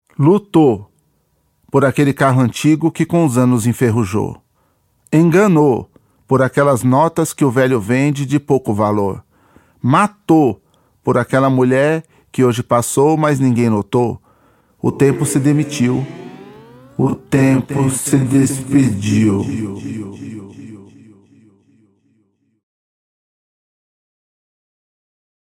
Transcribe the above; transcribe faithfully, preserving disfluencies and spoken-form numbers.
Lutou por aquele carro antigo que com os anos enferrujou. Enganou por aquelas notas que o velho vende de pouco valor. Matou por aquela mulher que hoje passou, mas ninguém notou. O tempo se demitiu. O tempo se despediu.